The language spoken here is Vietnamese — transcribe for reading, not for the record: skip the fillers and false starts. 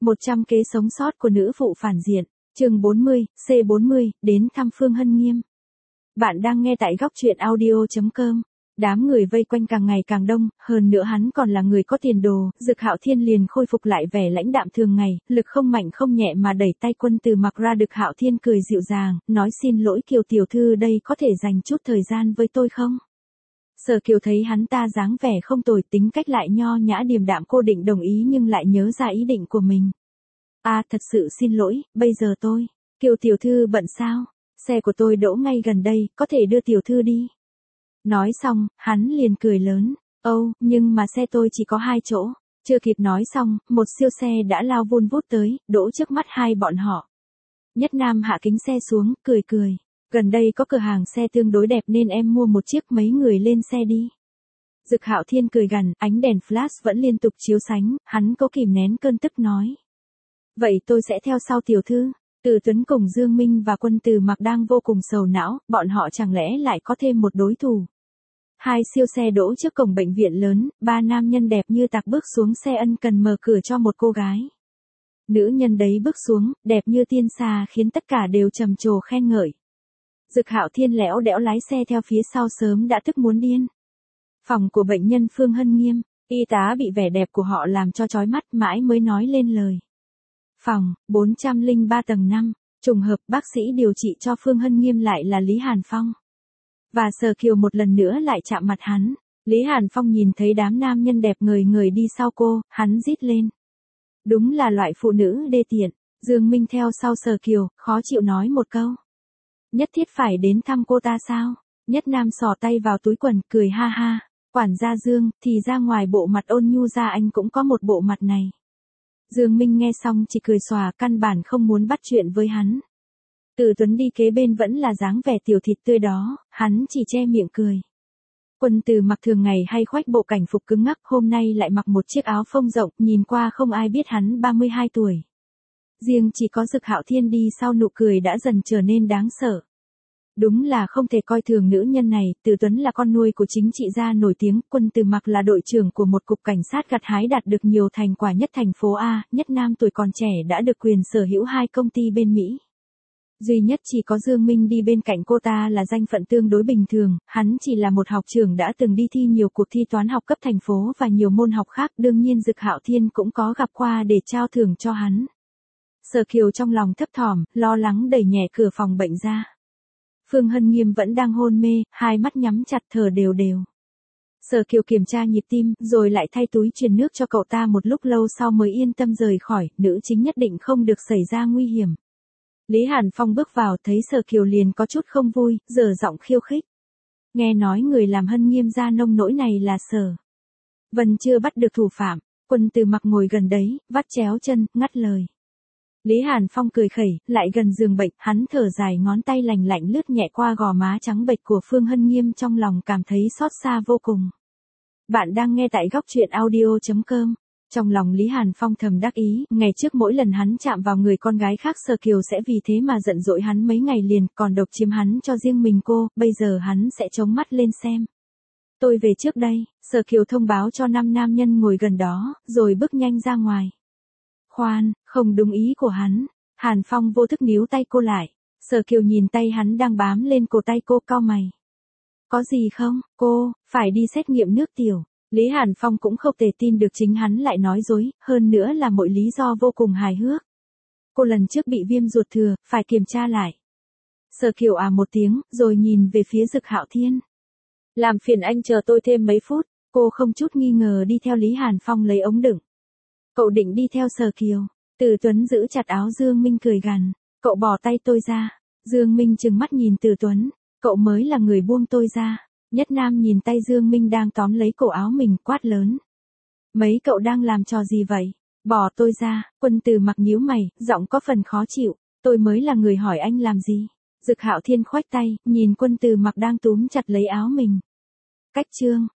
100 kế sống sót của nữ phụ phản diện. Chương 40, C40, đến thăm Phương Hân Nghiêm. Bạn đang nghe tại góc truyện audio.com. Đám người vây quanh càng ngày càng đông, hơn nữa hắn còn là người có tiền đồ, Dực Hạo Thiên liền khôi phục lại vẻ lãnh đạm thường ngày, lực không mạnh không nhẹ mà đẩy tay Quân Từ Mặc ra. Dực Hạo Thiên cười dịu dàng, nói xin lỗi Kiều tiểu thư, đây có thể dành chút thời gian với tôi không? Sở Kiều thấy hắn ta dáng vẻ không tồi, tính cách lại nho nhã điềm đạm, cô định đồng ý nhưng lại nhớ ra ý định của mình. Thật sự xin lỗi, bây giờ tôi. Kiều tiểu thư bận sao? Xe của tôi đỗ ngay gần đây, có thể đưa tiểu thư đi. Nói xong, hắn liền cười lớn. Nhưng mà xe tôi chỉ có 2 chỗ. Chưa kịp nói xong, một siêu xe đã lao vun vút tới, đỗ trước mắt hai bọn họ. Nhất Nam hạ kính xe xuống, cười. Gần đây có cửa hàng xe tương đối đẹp nên em mua một chiếc, mấy người lên xe đi. Dực Hạo Thiên cười gằn, ánh đèn flash vẫn liên tục chiếu sánh, hắn cố kìm nén cơn tức nói. Vậy tôi sẽ theo sau tiểu thư. Từ Tuấn cùng Dương Minh và Quân Từ Mặc đang vô cùng sầu não, bọn họ chẳng lẽ lại có thêm một đối thủ. 2 siêu xe đỗ trước cổng bệnh viện lớn, 3 nam nhân đẹp như tạc bước xuống xe, ân cần mở cửa cho một cô gái. Nữ nhân đấy bước xuống, đẹp như tiên xa khiến tất cả đều trầm trồ khen ngợi. Dực Hạo Thiên lẽo đẽo lái xe theo phía sau, sớm đã tức muốn điên. Phòng của bệnh nhân Phương Hân Nghiêm, y tá bị vẻ đẹp của họ làm cho chói mắt, mãi mới nói lên lời. Phòng 403 tầng 5, trùng hợp bác sĩ điều trị cho Phương Hân Nghiêm lại là Lý Hàn Phong. Và Sở Kiều một lần nữa lại chạm mặt hắn. Lý Hàn Phong nhìn thấy đám nam nhân đẹp ngời ngời đi sau cô, hắn rít lên. Đúng là loại phụ nữ đê tiện. Dương Minh theo sau Sở Kiều, khó chịu nói một câu. Nhất thiết phải đến thăm cô ta sao? Nhất Nam sò tay vào túi quần, cười ha ha. Quản gia Dương, thì ra ngoài bộ mặt ôn nhu ra anh cũng có một bộ mặt này. Dương Minh nghe xong chỉ cười xòa, căn bản không muốn bắt chuyện với hắn. Từ Tuấn đi kế bên vẫn là dáng vẻ tiểu thịt tươi đó, hắn chỉ che miệng cười. Quân Từ Mặc thường ngày hay khoác bộ cảnh phục cứng ngắc, hôm nay lại mặc một chiếc áo phông rộng, nhìn qua không ai biết hắn 32 tuổi. Riêng chỉ có Dực Hạo Thiên đi sau, nụ cười đã dần trở nên đáng sợ. Đúng là không thể coi thường nữ nhân này. Từ Tuấn là con nuôi của chính trị gia nổi tiếng, Quân Từ Mặc là đội trưởng của một cục cảnh sát gặt hái đạt được nhiều thành quả nhất thành phố A. Nhất Nam tuổi còn trẻ đã được quyền sở hữu 2 công ty bên Mỹ. Duy nhất chỉ có Dương Minh đi bên cạnh cô ta là danh phận tương đối bình thường, hắn chỉ là một học trưởng đã từng đi thi nhiều cuộc thi toán học cấp thành phố và nhiều môn học khác, đương nhiên Dực Hạo Thiên cũng có gặp qua để trao thưởng cho hắn. Sở Kiều trong lòng thấp thỏm, lo lắng đẩy nhẹ cửa phòng bệnh ra. Phương Hân Nghiêm vẫn đang hôn mê, hai mắt nhắm chặt thở đều đều. Sở Kiều kiểm tra nhịp tim, rồi lại thay túi truyền nước cho cậu ta, một lúc lâu sau mới yên tâm rời khỏi, nữ chính nhất định không được xảy ra nguy hiểm. Lý Hàn Phong bước vào, thấy Sở Kiều liền có chút không vui, giở giọng khiêu khích. Nghe nói người làm Hân Nghiêm ra nông nỗi này là Sở Vân chưa bắt được thủ phạm. Quân Từ Mặc ngồi gần đấy, vắt chéo chân, ngắt lời. Lý Hàn Phong cười khẩy, lại gần giường bệnh, hắn thở dài, ngón tay lành lạnh lướt nhẹ qua gò má trắng bệch của Phương Hân Nghiêm, trong lòng cảm thấy xót xa vô cùng. Bạn đang nghe tại góc truyện audio.com. Trong lòng Lý Hàn Phong thầm đắc ý, ngày trước mỗi lần hắn chạm vào người con gái khác, Sở Kiều sẽ vì thế mà giận dỗi hắn mấy ngày liền, còn độc chiếm hắn cho riêng mình cô, bây giờ hắn sẽ chống mắt lên xem. Tôi về trước đây. Sở Kiều thông báo cho 5 nam nhân ngồi gần đó, rồi bước nhanh ra ngoài. Khoan, không đúng ý của hắn. Hàn Phong vô thức níu tay cô lại. Sở Kiều nhìn tay hắn đang bám lên cổ tay cô, cau mày. Có gì không, cô, phải đi xét nghiệm nước tiểu. Lý Hàn Phong cũng không thể tin được chính hắn lại nói dối, hơn nữa là mọi lý do vô cùng hài hước. Cô lần trước bị viêm ruột thừa, phải kiểm tra lại. Sở Kiều một tiếng, rồi nhìn về phía Dực Hạo Thiên. Làm phiền anh chờ tôi thêm mấy phút. Cô không chút nghi ngờ đi theo Lý Hàn Phong lấy ống đựng. Cậu định đi theo Sở Kiều? Từ Tuấn giữ chặt áo Dương Minh cười gằn. Cậu bỏ tay tôi ra. Dương Minh trừng mắt nhìn Từ Tuấn. Cậu mới là người buông tôi ra. Nhất Nam nhìn tay Dương Minh đang tóm lấy cổ áo mình, quát lớn. Mấy cậu đang làm trò gì vậy? Bỏ tôi ra. Quân Từ Mặc nhíu mày, giọng có phần khó chịu. Tôi mới là người hỏi anh làm gì? Dực Hạo Thiên khoách tay, nhìn Quân Từ Mặc đang túm chặt lấy áo mình. Cách chương.